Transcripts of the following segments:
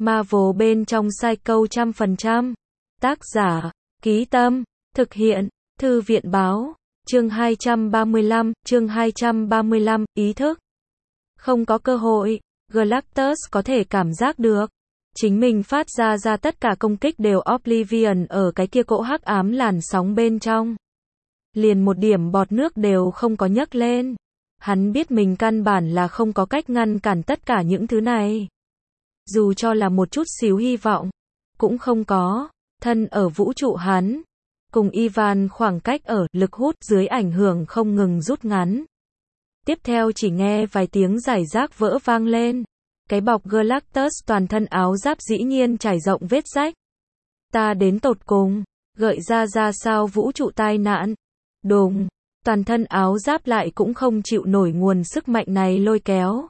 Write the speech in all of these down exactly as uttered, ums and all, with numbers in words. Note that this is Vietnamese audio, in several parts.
Marvel bên trong Psycho trăm phần trăm. Tác giả, Ký Tâm, thực hiện, Thư viện báo, chương hai trăm ba mươi lăm, chương hai trăm ba mươi lăm, ý thức. Không có cơ hội, Galactus có thể cảm giác được. Chính mình phát ra ra tất cả công kích đều Oblivion ở cái kia cỗ hắc ám làn sóng bên trong. Liền một điểm bọt nước đều không có nhấc lên. Hắn biết mình căn bản là không có cách ngăn cản tất cả những thứ này. Dù cho là một chút xíu hy vọng, cũng không có. Thân ở vũ trụ hắn, cùng Ivan khoảng cách ở lực hút dưới ảnh hưởng không ngừng rút ngắn. Tiếp theo chỉ nghe vài tiếng rải rác vỡ vang lên. Cái bọc Galactus toàn thân áo giáp dĩ nhiên trải rộng vết rách. Ta đến tột cùng, gợi ra ra sao vũ trụ tai nạn. Đùng, toàn thân áo giáp lại cũng không chịu nổi nguồn sức mạnh này lôi kéo.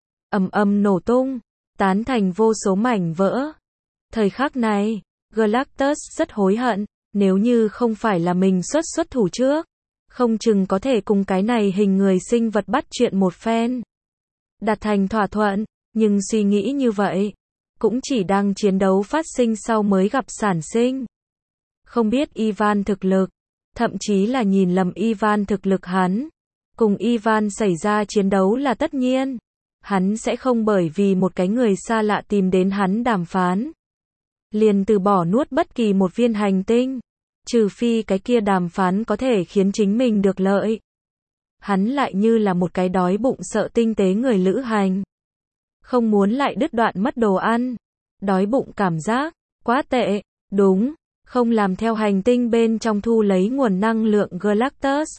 Ầm ầm nổ tung, tán thành vô số mảnh vỡ. Thời khắc này, Galactus rất hối hận, nếu như không phải là mình xuất xuất thủ trước, không chừng có thể cùng cái này hình người sinh vật bắt chuyện một phen. Đạt thành thỏa thuận, nhưng suy nghĩ như vậy, cũng chỉ đang chiến đấu phát sinh sau mới gặp sản sinh. Không biết Ivan thực lực, thậm chí là nhìn lầm Ivan thực lực hắn. Cùng Ivan xảy ra chiến đấu là tất nhiên. Hắn sẽ không bởi vì một cái người xa lạ tìm đến hắn đàm phán, liền từ bỏ nuốt bất kỳ một viên hành tinh. Trừ phi cái kia đàm phán có thể khiến chính mình được lợi. Hắn lại như là một cái đói bụng sợ tinh tế người lữ hành. Không muốn lại đứt đoạn mất đồ ăn. Đói bụng cảm giác, quá tệ, đúng, không làm theo hành tinh bên trong thu lấy nguồn năng lượng Galactus.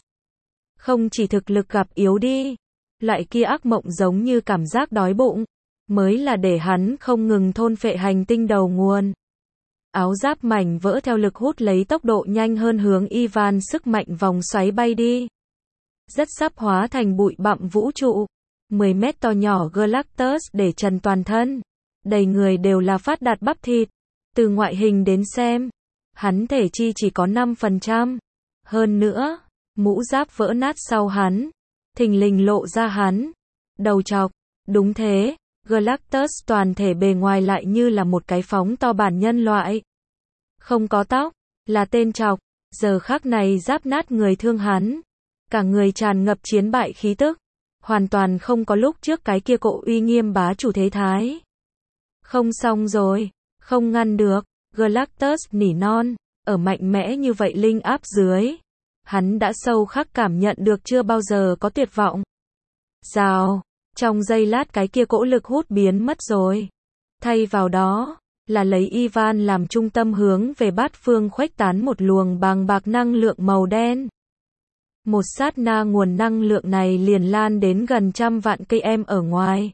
Không chỉ thực lực gặp yếu đi, loại kia ác mộng giống như cảm giác đói bụng, mới là để hắn không ngừng thôn phệ hành tinh đầu nguồn. Áo giáp mảnh vỡ theo lực hút lấy tốc độ nhanh hơn hướng Ivan sức mạnh vòng xoáy bay đi. Rất sắp hóa thành bụi bặm vũ trụ. mười mét to nhỏ Galactus để trần toàn thân. Đầy người đều là phát đạt bắp thịt. Từ ngoại hình đến xem, hắn thể chi chỉ có năm phần trăm. Hơn nữa, mũ giáp vỡ nát sau hắn. Thình lình lộ ra hắn. Đầu trọc. Đúng thế, Galactus toàn thể bề ngoài lại như là một cái phóng to bản nhân loại. Không có tóc, là tên trọc. Giờ khắc này giáp nát người thương hắn. Cả người tràn ngập chiến bại khí tức. Hoàn toàn không có lúc trước cái kia cộ uy nghiêm bá chủ thế thái. Không xong rồi, không ngăn được. Galactus nỉ non, ở mạnh mẽ như vậy linh áp dưới. Hắn đã sâu khắc cảm nhận được chưa bao giờ có tuyệt vọng. Rào, trong giây lát cái kia cỗ lực hút biến mất rồi. Thay vào đó, là lấy Ivan làm trung tâm hướng về bát phương khuếch tán một luồng bàng bạc năng lượng màu đen. Một sát na nguồn năng lượng này liền lan đến gần trăm vạn cây em ở ngoài.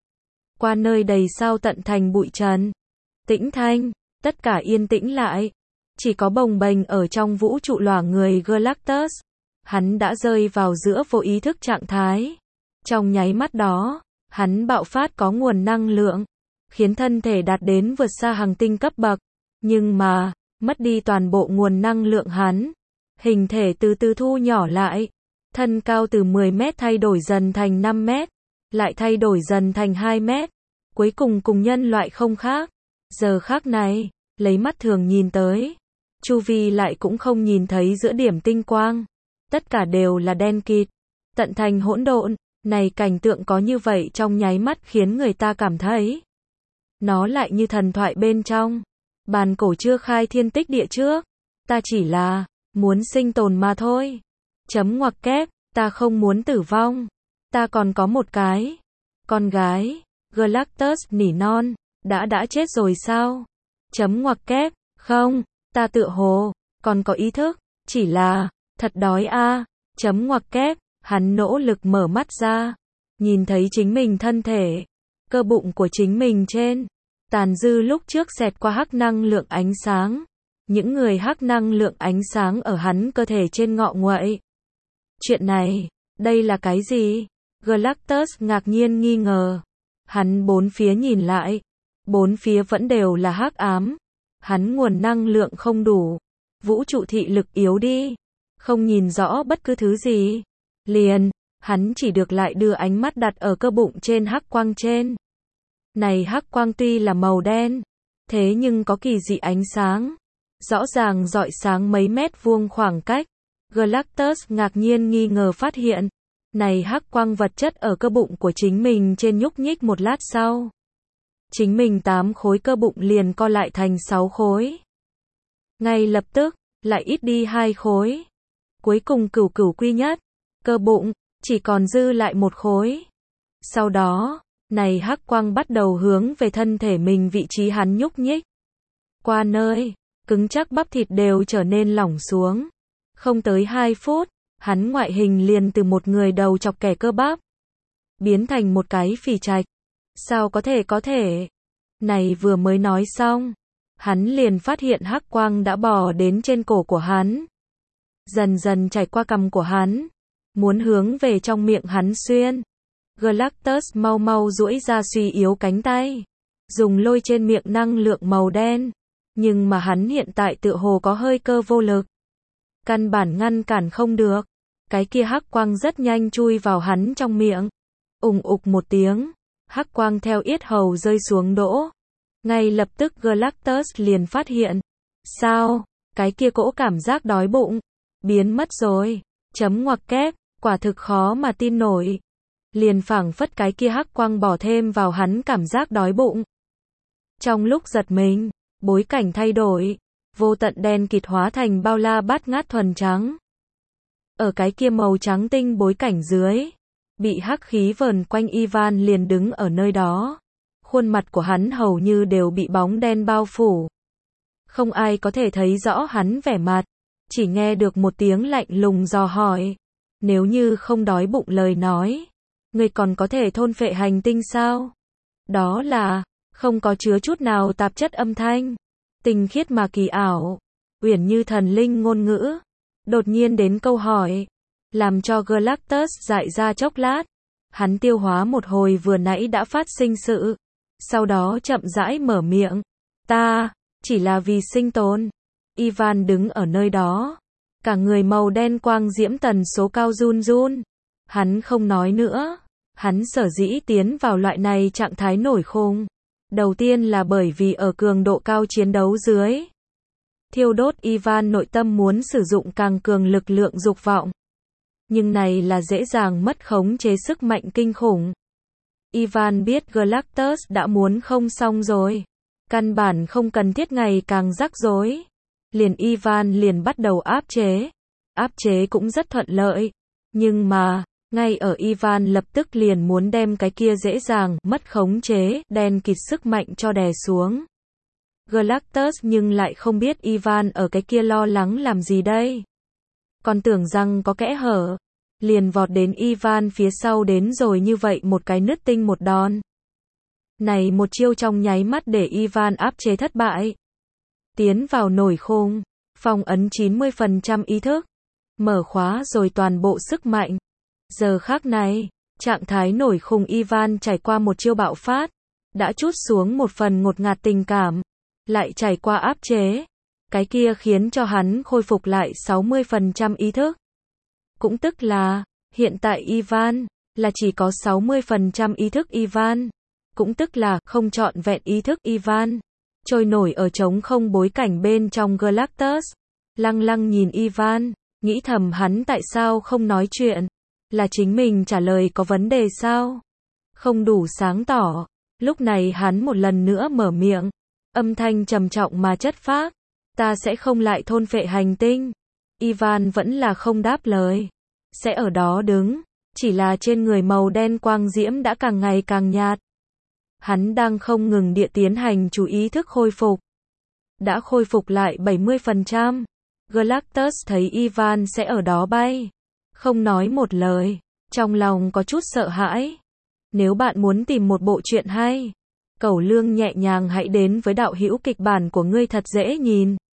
Qua nơi đầy sao tận thành bụi trần. Tĩnh thanh, tất cả yên tĩnh lại. Chỉ có bồng bềnh ở trong vũ trụ lòa người Galactus. Hắn đã rơi vào giữa vô ý thức trạng thái. Trong nháy mắt đó, hắn bạo phát có nguồn năng lượng, khiến thân thể đạt đến vượt xa hành tinh cấp bậc. Nhưng mà, mất đi toàn bộ nguồn năng lượng hắn. Hình thể từ từ thu nhỏ lại. Thân cao từ mười mét thay đổi dần thành năm mét. Lại thay đổi dần thành hai mét. Cuối cùng cùng nhân loại không khác. Giờ khác này, lấy mắt thường nhìn tới. Chu vi lại cũng không nhìn thấy giữa điểm tinh quang. Tất cả đều là đen kịt. Tận thành hỗn độn. Này cảnh tượng có như vậy trong nháy mắt khiến người ta cảm thấy. Nó lại như thần thoại bên trong. Bàn cổ chưa khai thiên tích địa trước. Ta chỉ là muốn sinh tồn mà thôi. Chấm ngoặc kép, ta không muốn tử vong. Ta còn có một cái con gái. Galactus nỉ non, đã đã chết rồi sao? Chấm ngoặc kép, không, ta tựa hồ còn có ý thức, chỉ là thật đói a. À. Chấm ngoặc kép, hắn nỗ lực mở mắt ra, nhìn thấy chính mình thân thể, cơ bụng của chính mình trên tàn dư lúc trước xẹt qua hắc năng lượng ánh sáng. Những người hắc năng lượng ánh sáng ở hắn cơ thể trên ngọ nguậy. Chuyện này, đây là cái gì? Galactus ngạc nhiên nghi ngờ. Hắn bốn phía nhìn lại. Bốn phía vẫn đều là hắc ám. Hắn nguồn năng lượng không đủ. Vũ trụ thị lực yếu đi. Không nhìn rõ bất cứ thứ gì. Liền, hắn chỉ được lại đưa ánh mắt đặt ở cơ bụng trên hắc quang trên. Này hắc quang tuy là màu đen, thế nhưng có kỳ dị ánh sáng, rõ ràng rọi sáng mấy mét vuông khoảng cách. Galactus ngạc nhiên nghi ngờ phát hiện, này hắc quang vật chất ở cơ bụng của chính mình trên nhúc nhích một lát sau. Chính mình tám khối cơ bụng liền co lại thành sáu khối. Ngay lập tức, lại ít đi hai khối. Cuối cùng cửu cửu quy nhất, cơ bụng, chỉ còn dư lại một khối. Sau đó, này hắc quang bắt đầu hướng về thân thể mình vị trí hắn nhúc nhích. Qua nơi, cứng chắc bắp thịt đều trở nên lỏng xuống. Không tới hai phút, hắn ngoại hình liền từ một người đầu chọc kẻ cơ bắp, biến thành một cái phì trạch. Sao có thể có thể? Này vừa mới nói xong, hắn liền phát hiện hắc quang đã bò đến trên cổ của hắn. Dần dần trải qua cằm của hắn, muốn hướng về trong miệng hắn xuyên. Galactus mau mau duỗi ra suy yếu cánh tay, dùng lôi trên miệng năng lượng màu đen, nhưng mà hắn hiện tại tựa hồ có hơi cơ vô lực, căn bản ngăn cản không được. Cái kia hắc quang rất nhanh chui vào hắn trong miệng, ùng ục một tiếng, hắc quang theo yết hầu rơi xuống đỗ. Ngay lập tức Galactus liền phát hiện, sao, cái kia cỗ cảm giác đói bụng biến mất rồi. Chấm ngoặc kép, quả thực khó mà tin nổi. Liền phảng phất cái kia hắc quang bỏ thêm vào hắn cảm giác đói bụng. Trong lúc giật mình, bối cảnh thay đổi, vô tận đen kịt hóa thành bao la bát ngát thuần trắng. Ở cái kia màu trắng tinh bối cảnh dưới, bị hắc khí vờn quanh Ivan liền đứng ở nơi đó. Khuôn mặt của hắn hầu như đều bị bóng đen bao phủ. Không ai có thể thấy rõ hắn vẻ mặt, chỉ nghe được một tiếng lạnh lùng dò hỏi. Nếu như không đói bụng lời nói, ngươi còn có thể thôn phệ hành tinh sao? Đó là, không có chứa chút nào tạp chất âm thanh, tinh khiết mà kỳ ảo, uyển như thần linh ngôn ngữ. Đột nhiên đến câu hỏi, làm cho Galactus dại ra chốc lát. Hắn tiêu hóa một hồi vừa nãy đã phát sinh sự, sau đó chậm rãi mở miệng. Ta, chỉ là vì sinh tồn. Ivan đứng ở nơi đó, cả người màu đen quang diễm tần số cao run run. Hắn không nói nữa. Hắn sở dĩ tiến vào loại này trạng thái nổi khùng. Đầu tiên là bởi vì ở cường độ cao chiến đấu dưới, thiêu đốt Ivan nội tâm muốn sử dụng càng cường lực lượng dục vọng. Nhưng này là dễ dàng mất khống chế sức mạnh kinh khủng. Ivan biết Galactus đã muốn không xong rồi. Căn bản không cần thiết ngày càng rắc rối. Liền Ivan liền bắt đầu áp chế. Áp chế cũng rất thuận lợi. Nhưng mà, ngay ở Ivan lập tức liền muốn đem cái kia dễ dàng mất khống chế, đen kịt sức mạnh cho đè xuống. Galactus nhưng lại không biết Ivan ở cái kia lo lắng làm gì đây. Còn tưởng rằng có kẽ hở, liền vọt đến Ivan phía sau đến rồi như vậy một cái nứt tinh một đòn. Này một chiêu trong nháy mắt để Ivan áp chế thất bại. Tiến vào nổi khung, phong ấn chín mươi phần trăm ý thức, mở khóa rồi toàn bộ sức mạnh. Giờ khắc này, trạng thái nổi khùng Ivan trải qua một chiêu bạo phát, đã trút xuống một phần ngột ngạt tình cảm, lại trải qua áp chế. Cái kia khiến cho hắn khôi phục lại sáu mươi phần trăm ý thức. Cũng tức là, hiện tại Ivan, là chỉ có sáu mươi phần trăm ý thức Ivan. Cũng tức là, không trọn vẹn ý thức Ivan. Trôi nổi ở trống không bối cảnh bên trong Galactus. Lăng lăng nhìn Ivan, nghĩ thầm hắn tại sao không nói chuyện. Là chính mình trả lời có vấn đề sao? Không đủ sáng tỏ. Lúc này hắn một lần nữa mở miệng. Âm thanh trầm trọng mà chất phác. Ta sẽ không lại thôn phệ hành tinh. Ivan vẫn là không đáp lời. Sẽ ở đó đứng. Chỉ là trên người màu đen quang diễm đã càng ngày càng nhạt. Hắn đang không ngừng địa tiến hành chú ý thức khôi phục. Đã khôi phục lại bảy mươi phần trăm. Galactus thấy Ivan sẽ ở đó bay. Không nói một lời. Trong lòng có chút sợ hãi. Nếu bạn muốn tìm một bộ truyện hay, Cẩu Lương nhẹ nhàng hãy đến với đạo hữu kịch bản của ngươi thật dễ nhìn.